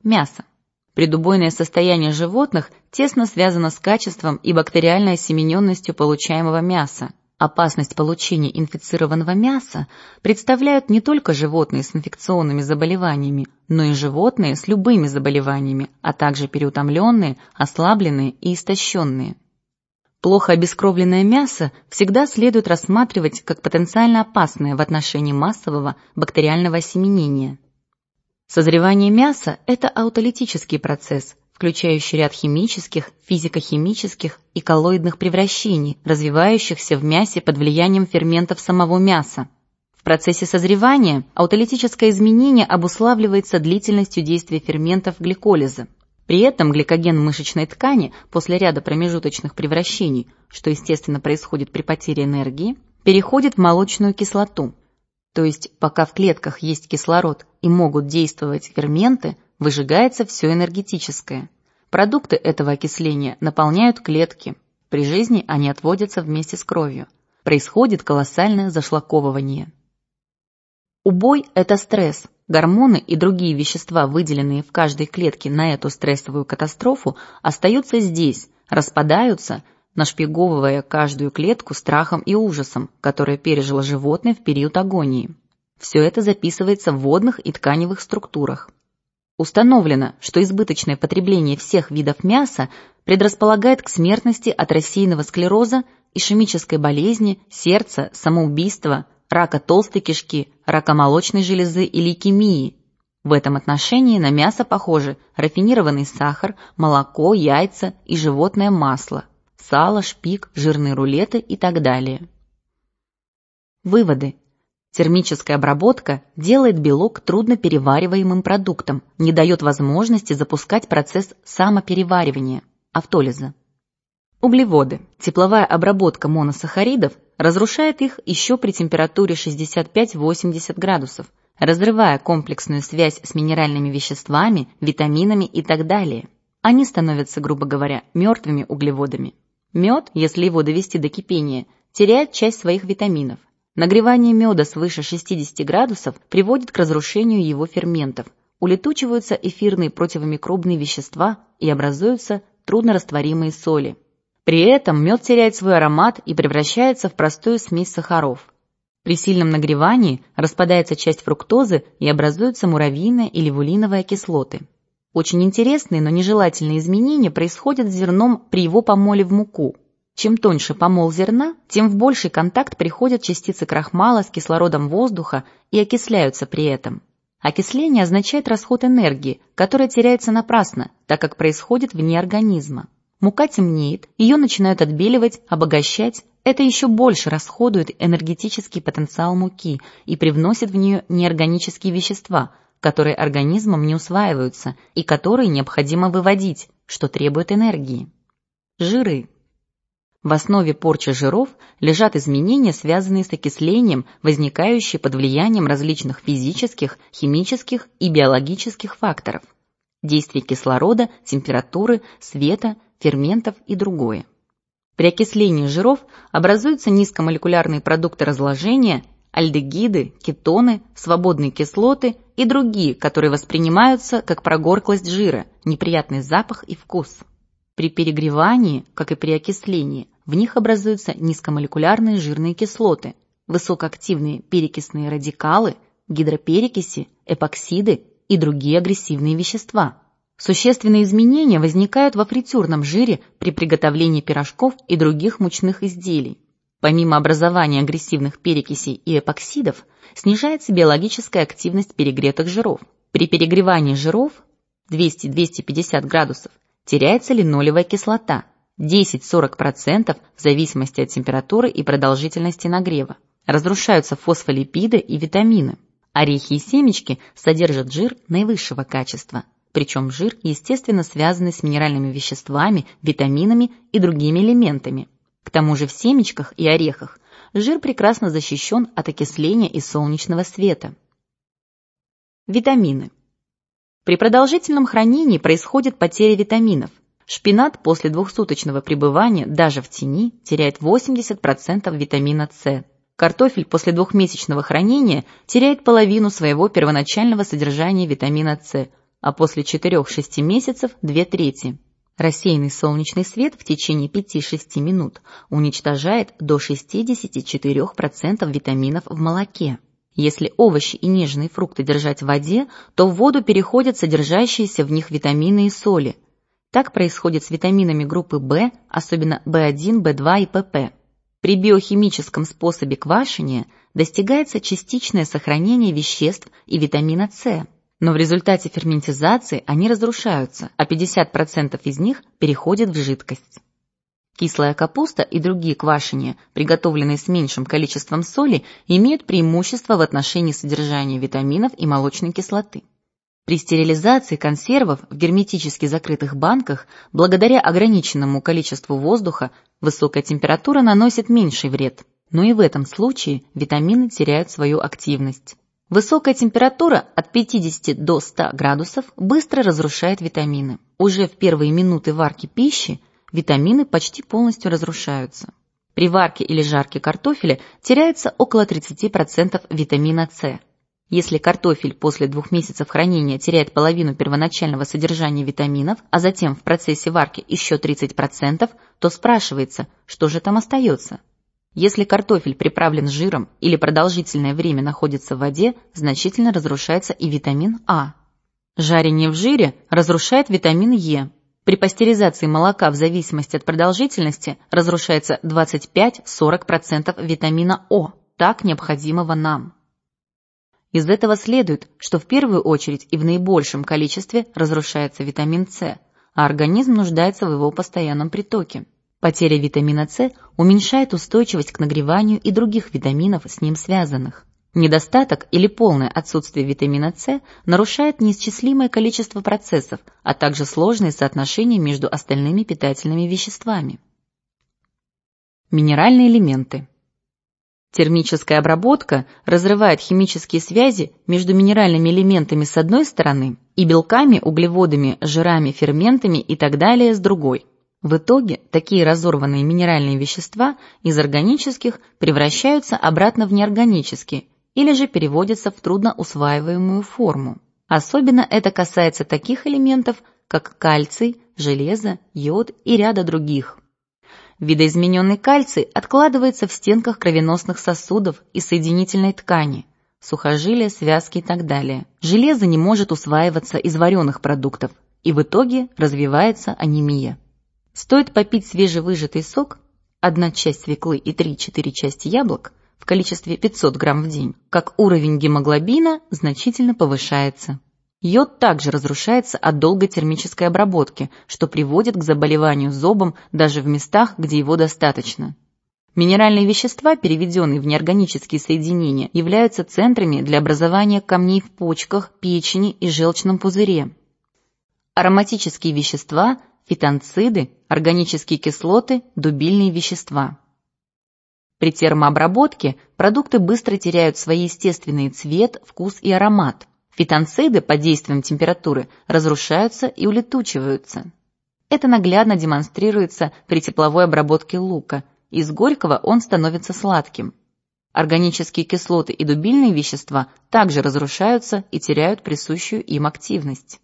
Мясо. Предубойное состояние животных тесно связано с качеством и бактериальной осемененностью получаемого мяса. Опасность получения инфицированного мяса представляют не только животные с инфекционными заболеваниями, но и животные с любыми заболеваниями, а также переутомленные, ослабленные и истощенные. Плохо обескровленное мясо всегда следует рассматривать как потенциально опасное в отношении массового бактериального осеменения. Созревание мяса – это аутолитический процесс, включающий ряд химических, физико-химических и коллоидных превращений, развивающихся в мясе под влиянием ферментов самого мяса. В процессе созревания аутолитическое изменение обуславливается длительностью действия ферментов гликолиза. При этом гликоген мышечной ткани после ряда промежуточных превращений, что естественно происходит при потере энергии, переходит в молочную кислоту. То есть пока в клетках есть кислород и могут действовать ферменты, выжигается все энергетическое. Продукты этого окисления наполняют клетки. При жизни они отводятся вместе с кровью. Происходит колоссальное зашлаковывание. Убой – это стресс. Гормоны и другие вещества, выделенные в каждой клетке на эту стрессовую катастрофу, остаются здесь, распадаются, нашпиговывая каждую клетку страхом и ужасом, которое пережило животное в период агонии. Все это записывается в водных и тканевых структурах. Установлено, что избыточное потребление всех видов мяса предрасполагает к смертности от рассеянного склероза, ишемической болезни, сердца, самоубийства, рака толстой кишки, рака молочной железы и лейкемии. В этом отношении на мясо похожи рафинированный сахар, молоко, яйца и животное масло, сало, шпик, жирные рулеты и так далее. Выводы. Термическая обработка делает белок трудноперевариваемым продуктом, не дает возможности запускать процесс самопереваривания, автолиза. Углеводы. Тепловая обработка моносахаридов разрушает их еще при температуре 65-80 градусов, разрывая комплексную связь с минеральными веществами, витаминами и так далее. Они становятся, грубо говоря, мертвыми углеводами. Мед, если его довести до кипения, теряет часть своих витаминов. Нагревание меда свыше 60 градусов приводит к разрушению его ферментов, улетучиваются эфирные противомикробные вещества и образуются труднорастворимые соли. При этом мед теряет свой аромат и превращается в простую смесь сахаров. При сильном нагревании распадается часть фруктозы и образуются муравьиная или вулиновая кислоты. Очень интересные, но нежелательные изменения происходят с зерном при его помоле в муку. Чем тоньше помол зерна, тем в больший контакт приходят частицы крахмала с кислородом воздуха и окисляются при этом. Окисление означает расход энергии, которая теряется напрасно, так как происходит вне организма. Мука темнеет, ее начинают отбеливать, обогащать. Это еще больше расходует энергетический потенциал муки и привносит в нее неорганические вещества, которые организмом не усваиваются и которые необходимо выводить, что требует энергии. Жиры. В основе порчи жиров лежат изменения, связанные с окислением, возникающие под влиянием различных физических, химических и биологических факторов, действий кислорода, температуры, света, ферментов и другое. При окислении жиров образуются низкомолекулярные продукты разложения, альдегиды, кетоны, свободные кислоты и другие, которые воспринимаются как прогорклость жира, неприятный запах и вкус. При перегревании, как и при окислении, в них образуются низкомолекулярные жирные кислоты, высокоактивные перекисные радикалы, гидроперекиси, эпоксиды и другие агрессивные вещества. Существенные изменения возникают во фритюрном жире при приготовлении пирожков и других мучных изделий. Помимо образования агрессивных перекисей и эпоксидов, снижается биологическая активность перегретых жиров. При перегревании жиров 200-250 градусов теряется линолевая кислота 10-40% в зависимости от температуры и продолжительности нагрева. Разрушаются фосфолипиды и витамины. Орехи и семечки содержат жир наивысшего качества. Причем жир, естественно, связанный с минеральными веществами, витаминами и другими элементами. К тому же в семечках и орехах жир прекрасно защищен от окисления и солнечного света. Витамины. При продолжительном хранении происходит потеря витаминов. Шпинат после двухсуточного пребывания даже в тени теряет 80% витамина С. Картофель после двухмесячного хранения теряет половину своего первоначального содержания витамина С, а после 4-6 месяцев – 2/3. Рассеянный солнечный свет в течение 5-6 минут уничтожает до 64% витаминов в молоке. Если овощи и нежные фрукты держать в воде, то в воду переходят содержащиеся в них витамины и соли. Так происходит с витаминами группы В, особенно В1, В2 и ПП. При биохимическом способе квашения достигается частичное сохранение веществ и витамина С, но в результате ферментизации они разрушаются, а 50% из них переходят в жидкость. Кислая капуста и другие квашения, приготовленные с меньшим количеством соли, имеют преимущество в отношении содержания витаминов и молочной кислоты. При стерилизации консервов в герметически закрытых банках, благодаря ограниченному количеству воздуха, высокая температура наносит меньший вред, но и в этом случае витамины теряют свою активность. Высокая температура от 50 до 100 градусов быстро разрушает витамины. Уже в первые минуты варки пищи витамины почти полностью разрушаются. При варке или жарке картофеля теряется около 30% витамина С. Если картофель после 2 месяцев хранения теряет половину первоначального содержания витаминов, а затем в процессе варки еще 30%, то спрашивается, что же там остается? Если картофель приправлен жиром или продолжительное время находится в воде, значительно разрушается и витамин А. Жарение в жире разрушает витамин Е. При пастеризации молока в зависимости от продолжительности разрушается 25-40% витамина О, так необходимого нам. Из этого следует, что в первую очередь и в наибольшем количестве разрушается витамин С, а организм нуждается в его постоянном притоке. Потеря витамина С уменьшает устойчивость к нагреванию и других витаминов, с ним связанных. Недостаток или полное отсутствие витамина С нарушает неисчислимое количество процессов, а также сложные соотношения между остальными питательными веществами. Минеральные элементы. Термическая обработка разрывает химические связи между минеральными элементами с одной стороны и белками, углеводами, жирами, ферментами и так далее с другой. В итоге такие разорванные минеральные вещества из органических превращаются обратно в неорганические или же переводятся в трудноусваиваемую форму. Особенно это касается таких элементов, как кальций, железо, йод и ряда других. Видоизмененный кальций откладывается в стенках кровеносных сосудов и соединительной ткани, сухожилия, связки и так далее. Железо не может усваиваться из вареных продуктов, и в итоге развивается анемия. Стоит попить свежевыжатый сок, 1 часть свеклы и 3-4 части яблок, в количестве 500 грамм в день, как уровень гемоглобина значительно повышается. Йод также разрушается от долгой термической обработки, что приводит к заболеванию зобом даже в местах, где его достаточно. Минеральные вещества, переведенные в неорганические соединения, являются центрами для образования камней в почках, печени и желчном пузыре. Ароматические вещества, фитонциды, органические кислоты, дубильные вещества. При термообработке продукты быстро теряют свои естественный цвет, вкус и аромат. Фитонциды под действием температуры разрушаются и улетучиваются. Это наглядно демонстрируется при тепловой обработке лука. Из горького он становится сладким. Органические кислоты и дубильные вещества также разрушаются и теряют присущую им активность.